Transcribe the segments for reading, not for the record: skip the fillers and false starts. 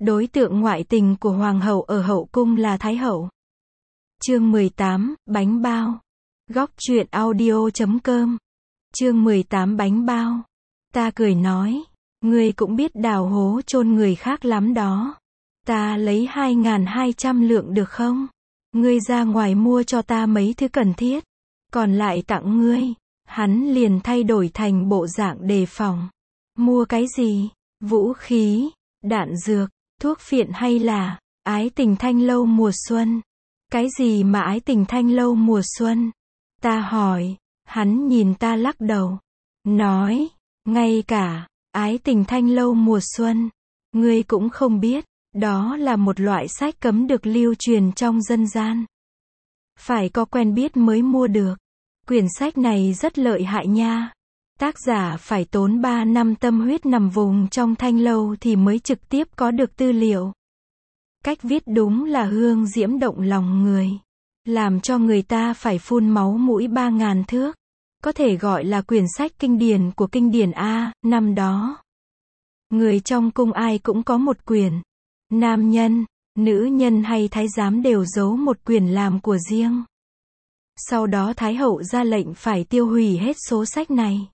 Đối tượng ngoại tình của hoàng hậu ở hậu cung là thái hậu. Chương 18, bánh bao. Góc truyện audio.com. Chương 18 bánh bao. Ta cười nói, ngươi cũng biết đào hố chôn người khác lắm đó. Ta lấy 2.200 lượng được không? Ngươi ra ngoài mua cho ta mấy thứ cần thiết, còn lại tặng ngươi. Hắn liền thay đổi thành bộ dạng đề phòng. Mua cái gì? Vũ khí, đạn dược, thuốc phiện hay là ái tình thanh lâu mùa xuân? Cái gì mà ái tình thanh lâu mùa xuân? Ta hỏi. Hắn nhìn ta lắc đầu, nói, ngay cả ái tình thanh lâu mùa xuân ngươi cũng không biết. Đó là một loại sách cấm được lưu truyền trong dân gian. Phải có quen biết mới mua được. Quyển sách này rất lợi hại nha. Tác giả phải tốn 3 năm tâm huyết nằm vùng trong thanh lâu thì mới trực tiếp có được tư liệu. Cách viết đúng là hương diễm động lòng người, làm cho người ta phải phun máu mũi 3.000 thước. Có thể gọi là quyển sách kinh điển của kinh điển A. Năm đó, người trong cung ai cũng có một quyển. Nam nhân, nữ nhân hay thái giám đều giấu một quyển làm của riêng. Sau đó Thái hậu ra lệnh phải tiêu hủy hết số sách này.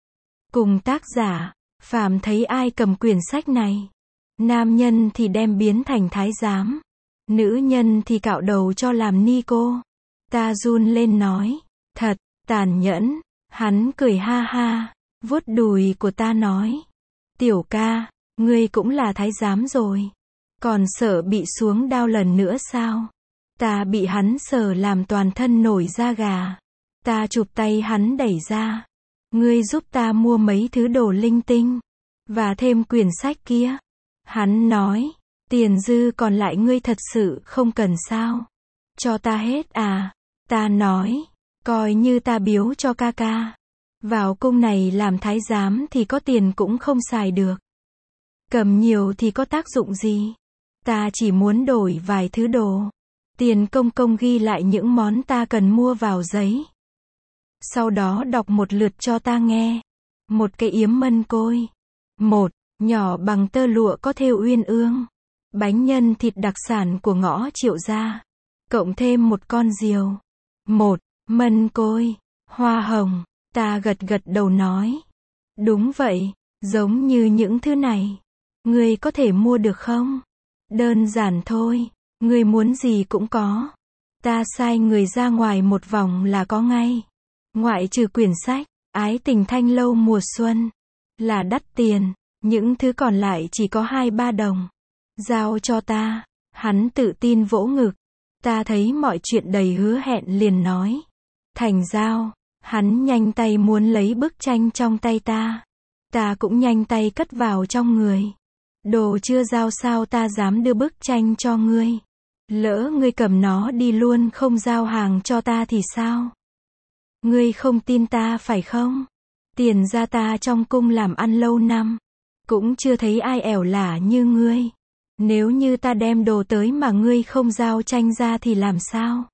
Cùng tác giả, phàm thấy ai cầm quyển sách này, nam nhân thì đem biến thành thái giám, nữ nhân thì cạo đầu cho làm ni cô. Ta run lên nói, thật tàn nhẫn. Hắn cười ha ha, vuốt đùi của ta nói, tiểu ca, ngươi cũng là thái giám rồi, còn sợ bị xuống đao lần nữa sao? Ta bị hắn sờ làm toàn thân nổi da gà. Ta chụp tay hắn đẩy ra. Ngươi giúp ta mua mấy thứ đồ linh tinh, và thêm quyển sách kia. Hắn nói, tiền dư còn lại ngươi thật sự không cần sao? Cho ta hết à? Ta nói, coi như ta biếu cho ca ca. Vào cung này làm thái giám thì có tiền cũng không xài được. Cầm nhiều thì có tác dụng gì? Ta chỉ muốn đổi vài thứ đồ. Tiền công công ghi lại những món ta cần mua vào giấy. Sau đó đọc một lượt cho ta nghe. Một cái yếm mân côi. Một, nhỏ bằng tơ lụa có thêu uyên ương. Bánh nhân thịt đặc sản của ngõ Triệu gia. Cộng thêm một con diều. Một, mân côi, hoa hồng. Ta gật gật đầu nói. Đúng vậy, giống như những thứ này. Ngươi có thể mua được không? Đơn giản thôi. Ngươi muốn gì cũng có. Ta sai người ra ngoài một vòng là có ngay. Ngoại trừ quyển sách, ái tình thanh lâu mùa xuân, là đắt tiền. Những thứ còn lại chỉ có 2-3 đồng. Giao cho ta. Hắn tự tin vỗ ngực. Ta thấy mọi chuyện đầy hứa hẹn liền nói. Thành giao. Hắn nhanh tay muốn lấy bức tranh trong tay ta. Ta cũng nhanh tay cất vào trong người. Đồ chưa giao sao ta dám đưa bức tranh cho ngươi? Lỡ ngươi cầm nó đi luôn không giao hàng cho ta thì sao? Ngươi không tin ta phải không? Tiền ra ta trong cung làm ăn lâu năm, cũng chưa thấy ai ẻo lả như ngươi. Nếu như ta đem đồ tới mà ngươi không giao tranh ra thì làm sao?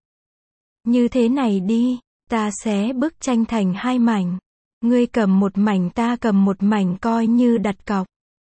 Như thế này đi, ta xé bức tranh thành 2 mảnh. Ngươi cầm một mảnh ta cầm một mảnh coi như đặt cọc.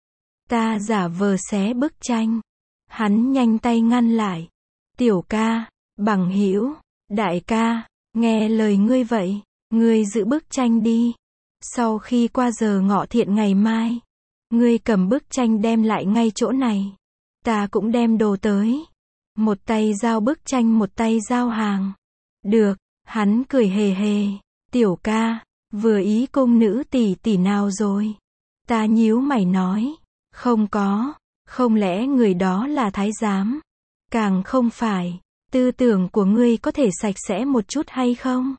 Ta giả vờ xé bức tranh. Hắn nhanh tay ngăn lại. Tiểu ca, bằng hữu, đại ca, nghe lời ngươi vậy, ngươi giữ bức tranh đi. Sau khi qua giờ ngọ thiện ngày mai, ngươi cầm bức tranh đem lại ngay chỗ này. Ta cũng đem đồ tới. Một tay giao bức tranh một tay giao hàng. Được, hắn cười hề hề. Tiểu ca, vừa ý cung nữ tỷ tỷ nào rồi? Ta nhíu mày nói. Không có, không lẽ người đó là thái giám? Càng không phải, tư tưởng của ngươi có thể sạch sẽ một chút hay không?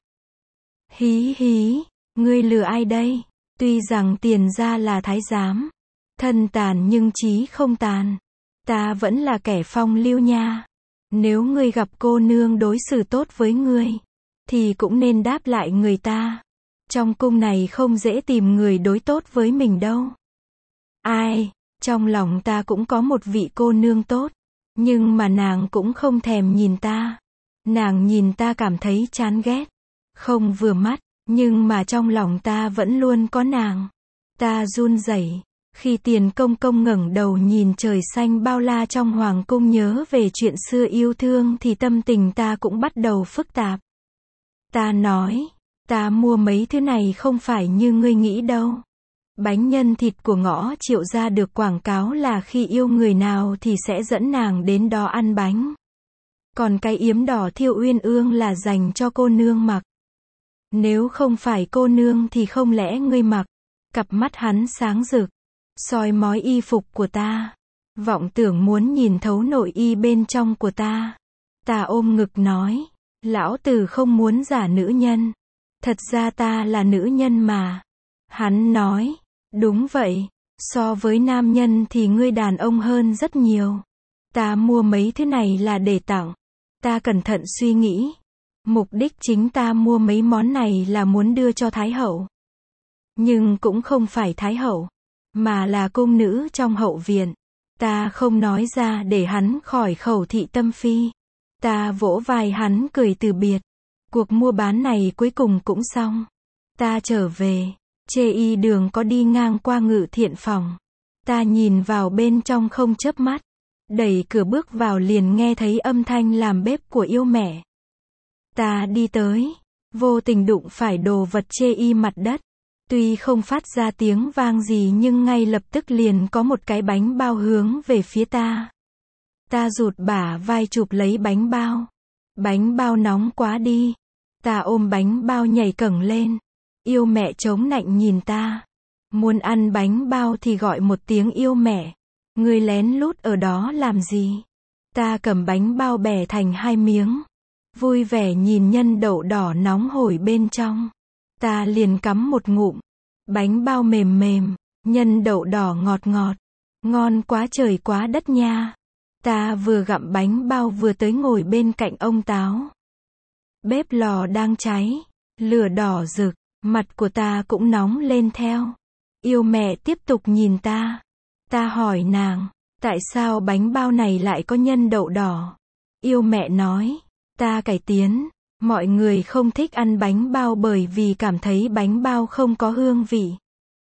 Hí hí, ngươi lừa ai đây? Tuy rằng tiền ra là thái giám, thân tàn nhưng trí không tàn. Ta vẫn là kẻ phong lưu nha. Nếu ngươi gặp cô nương đối xử tốt với ngươi, thì cũng nên đáp lại người ta. Trong cung này không dễ tìm người đối tốt với mình đâu. Ai? Trong lòng ta cũng có một vị cô nương tốt, nhưng mà nàng cũng không thèm nhìn ta. Nàng nhìn ta cảm thấy chán ghét, không vừa mắt, nhưng mà trong lòng ta vẫn luôn có nàng. Ta run rẩy, Khi Tiền Công Công ngẩng đầu nhìn trời xanh bao la trong hoàng cung nhớ về chuyện xưa yêu thương thì tâm tình ta cũng bắt đầu phức tạp. Ta nói, ta mua mấy thứ này không phải như ngươi nghĩ đâu. Bánh nhân thịt của Ngõ Triệu gia được quảng cáo là khi yêu người nào thì sẽ dẫn nàng đến đó ăn bánh. Còn cái yếm đỏ Thiêu Uyên Ương là dành cho cô nương mặc. Nếu không phải cô nương thì không lẽ ngươi mặc? Cặp mắt hắn sáng rực, soi mói y phục của ta, vọng tưởng muốn nhìn thấu nội y bên trong của ta. Ta ôm ngực nói, lão tử không muốn giả nữ nhân. Thật ra ta là nữ nhân mà. Hắn nói, đúng vậy, so với nam nhân thì ngươi đàn ông hơn rất nhiều. Ta mua mấy thứ này là để tặng. Ta cẩn thận suy nghĩ. Mục đích chính ta mua mấy món này là muốn đưa cho Thái hậu. Nhưng cũng không phải Thái hậu, mà là cung nữ trong hậu viện. Ta không nói ra để hắn khỏi khẩu thị tâm phi. Ta vỗ vai hắn cười từ biệt. Cuộc mua bán này cuối cùng cũng xong. Ta trở về, Chê Y Đường có đi ngang qua Ngự Thiện phòng. Ta nhìn vào bên trong không chớp mắt. Đẩy cửa bước vào liền nghe thấy âm thanh làm bếp của yêu mẹ. Ta đi tới, vô tình đụng phải đồ vật Chê Y mặt đất. Tuy không phát ra tiếng vang gì nhưng ngay lập tức liền có một cái bánh bao hướng về phía ta. Ta rụt bả vai chụp lấy bánh bao. Bánh bao nóng quá đi. Ta ôm bánh bao nhảy cẫng lên. Yêu mẹ chống nạnh nhìn ta. Muốn ăn bánh bao thì gọi một tiếng yêu mẹ. Ngươi lén lút ở đó làm gì? Ta cầm bánh bao bẻ thành 2 miếng. Vui vẻ nhìn nhân đậu đỏ nóng hổi bên trong. Ta liền cắm một ngụm. Bánh bao mềm mềm, nhân đậu đỏ ngọt ngọt. Ngon quá trời quá đất nha. Ta vừa gặm bánh bao vừa tới ngồi bên cạnh ông Táo. Bếp lò đang cháy, lửa đỏ rực, mặt của ta cũng nóng lên theo. Yêu mẹ tiếp tục nhìn ta. Ta hỏi nàng, tại sao bánh bao này lại có nhân đậu đỏ? Yêu mẹ nói, ta cải tiến. Mọi người không thích ăn bánh bao bởi vì cảm thấy bánh bao không có hương vị.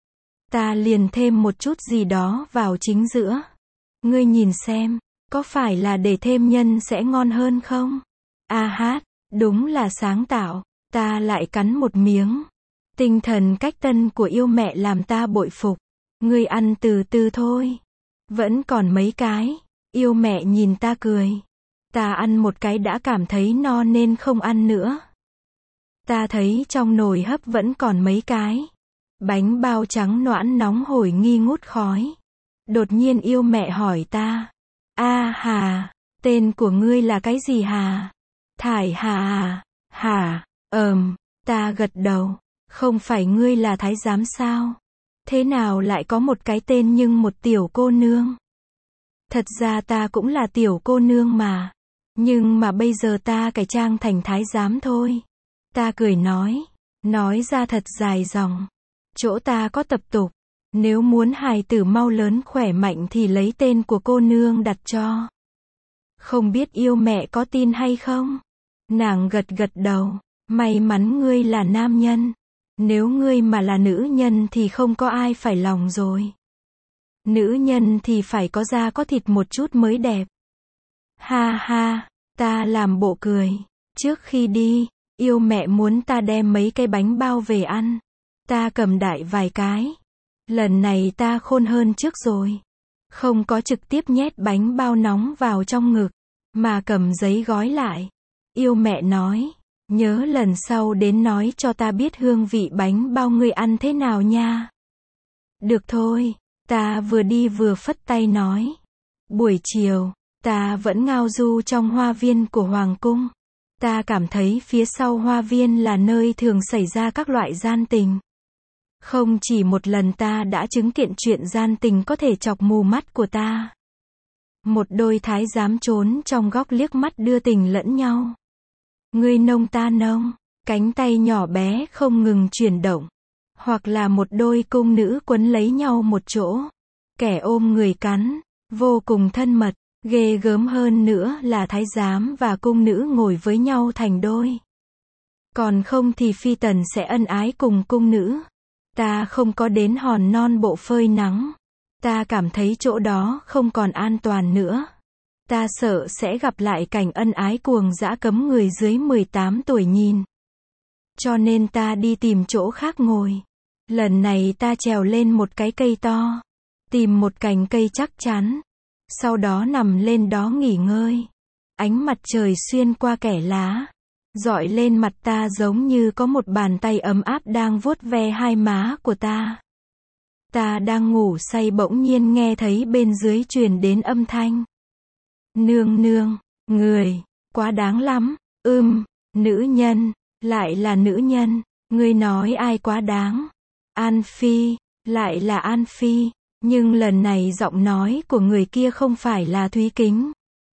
Ta liền thêm một chút gì đó vào chính giữa. Ngươi nhìn xem, có phải là để thêm nhân sẽ ngon hơn không? A hát, đúng là sáng tạo. Ta lại cắn một miếng. Tinh thần cách tân của yêu mẹ làm ta bội phục. Ngươi ăn từ từ thôi. Vẫn còn mấy cái. Yêu mẹ nhìn ta cười. Ta ăn một cái đã cảm thấy no nên không ăn nữa. Ta thấy trong nồi hấp vẫn còn mấy cái. Bánh bao trắng noãn nóng hổi nghi ngút khói. Đột nhiên yêu mẹ hỏi ta. A hà, tên của ngươi là cái gì hà? Thải hà à? Hả? Ta gật đầu. Không phải ngươi là thái giám sao? Thế nào lại có một cái tên nhưng một tiểu cô nương? Thật ra ta cũng là tiểu cô nương mà. Nhưng mà bây giờ ta cải trang thành thái giám thôi. Ta cười nói ra thật dài dòng. Chỗ ta có tập tục. Nếu muốn hài tử mau lớn khỏe mạnh thì lấy tên của cô nương đặt cho. Không biết yêu mẹ có tin hay không? Nàng gật gật đầu. May mắn ngươi là nam nhân. Nếu ngươi mà là nữ nhân thì không có ai phải lòng rồi. Nữ nhân thì phải có da có thịt một chút mới đẹp. Ha ha, ta làm bộ cười. Trước khi đi, yêu mẹ muốn ta đem mấy cái bánh bao về ăn. Ta cầm đại vài cái. Lần này ta khôn hơn trước rồi. Không có trực tiếp nhét bánh bao nóng vào trong ngực, mà cầm giấy gói lại. Yêu mẹ nói, nhớ lần sau đến nói cho ta biết hương vị bánh bao ngươi ăn thế nào nha. Được thôi, ta vừa đi vừa phất tay nói. Buổi chiều, ta vẫn ngao du trong hoa viên của hoàng cung. Ta cảm thấy phía sau hoa viên là nơi thường xảy ra các loại gian tình. Không chỉ một lần ta đã chứng kiến chuyện gian tình có thể chọc mù mắt của ta. Một đôi thái giám trốn trong góc liếc mắt đưa tình lẫn nhau. Ngươi nông ta nông, cánh tay nhỏ bé không ngừng chuyển động. Hoặc là một đôi cung nữ quấn lấy nhau một chỗ. Kẻ ôm người cắn, vô cùng thân mật. Ghê gớm hơn nữa là thái giám và cung nữ ngồi với nhau thành đôi. Còn không thì phi tần sẽ ân ái cùng cung nữ. Ta không có đến hòn non bộ phơi nắng. Ta cảm thấy chỗ đó không còn an toàn nữa. Ta sợ sẽ gặp lại cảnh ân ái cuồng dã cấm người dưới 18 tuổi nhìn. Cho nên ta đi tìm chỗ khác ngồi. Lần này ta trèo lên một cái cây to. Tìm một cành cây chắc chắn. Sau đó nằm lên đó nghỉ ngơi. Ánh mặt trời xuyên qua kẽ lá. Rọi lên mặt ta giống như có một bàn tay ấm áp đang vuốt ve hai má của ta. Ta đang ngủ say bỗng nhiên nghe thấy bên dưới truyền đến âm thanh. Nương nương, người, quá đáng lắm, nữ nhân, lại là nữ nhân, ngươi nói ai quá đáng? An Phi, lại là An Phi, nhưng lần này giọng nói của người kia không phải là Thúy Kính.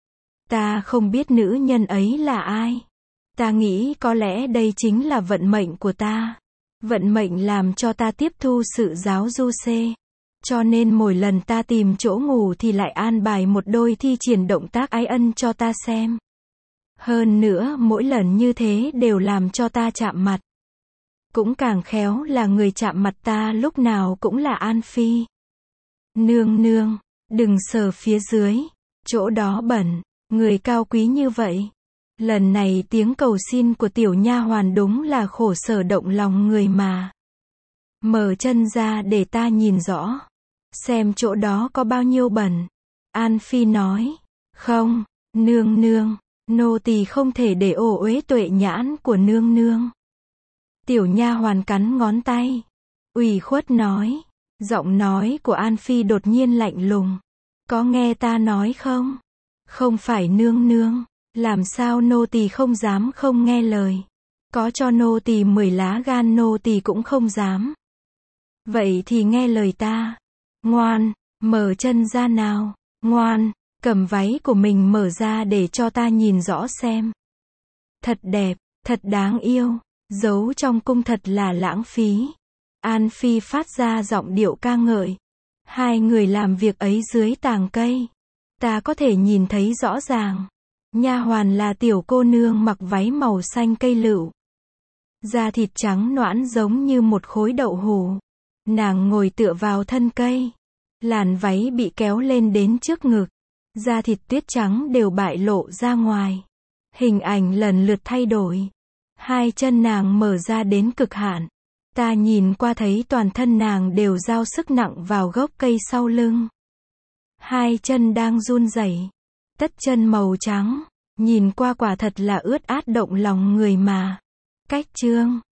Ta không biết nữ nhân ấy là ai. Ta nghĩ có lẽ đây chính là vận mệnh của ta. Vận mệnh làm cho ta tiếp thu sự giáo du xê. Cho nên mỗi lần ta tìm chỗ ngủ thì lại an bài một đôi thi triển động tác ái ân cho ta xem. Hơn nữa mỗi lần như thế đều làm cho ta chạm mặt. Cũng càng khéo là người chạm mặt ta lúc nào cũng là An Phi. Nương nương, đừng sờ phía dưới. Chỗ đó bẩn, người cao quý như vậy. Lần này tiếng cầu xin của tiểu nha hoàn đúng là khổ sở động lòng người mà. Mở chân ra để ta nhìn rõ. Xem chỗ đó có bao nhiêu bẩn. An Phi nói. Không, nương nương, nô tỳ không thể để ô uế tuệ nhãn của nương nương. Tiểu nha hoàn cắn ngón tay. Ủy khuất nói. Giọng nói của An Phi đột nhiên lạnh lùng. Có nghe ta nói không? Không phải nương nương. Làm sao nô tỳ không dám không nghe lời. Có cho nô tỳ 10 lá gan nô tỳ cũng không dám. Vậy thì nghe lời ta. Ngoan, mở chân ra nào. Ngoan, cầm váy của mình mở ra để cho ta nhìn rõ xem. Thật đẹp, thật đáng yêu. Giấu trong cung thật là lãng phí. An Phi phát ra giọng điệu ca ngợi. Hai người làm việc ấy dưới tàng cây. Ta có thể nhìn thấy rõ ràng. Nha hoàn là tiểu cô nương mặc váy màu xanh cây lựu. Da thịt trắng nõn giống như một khối đậu hũ. Nàng ngồi tựa vào thân cây. Làn váy bị kéo lên đến trước ngực. Da thịt tuyết trắng đều bại lộ ra ngoài. Hình ảnh lần lượt thay đổi. Hai chân nàng mở ra đến cực hạn. Ta nhìn qua thấy toàn thân nàng đều giao sức nặng vào gốc cây sau lưng. Hai chân đang run rẩy. Tất chân màu trắng. Nhìn qua quả thật là ướt át động lòng người mà. Cách chương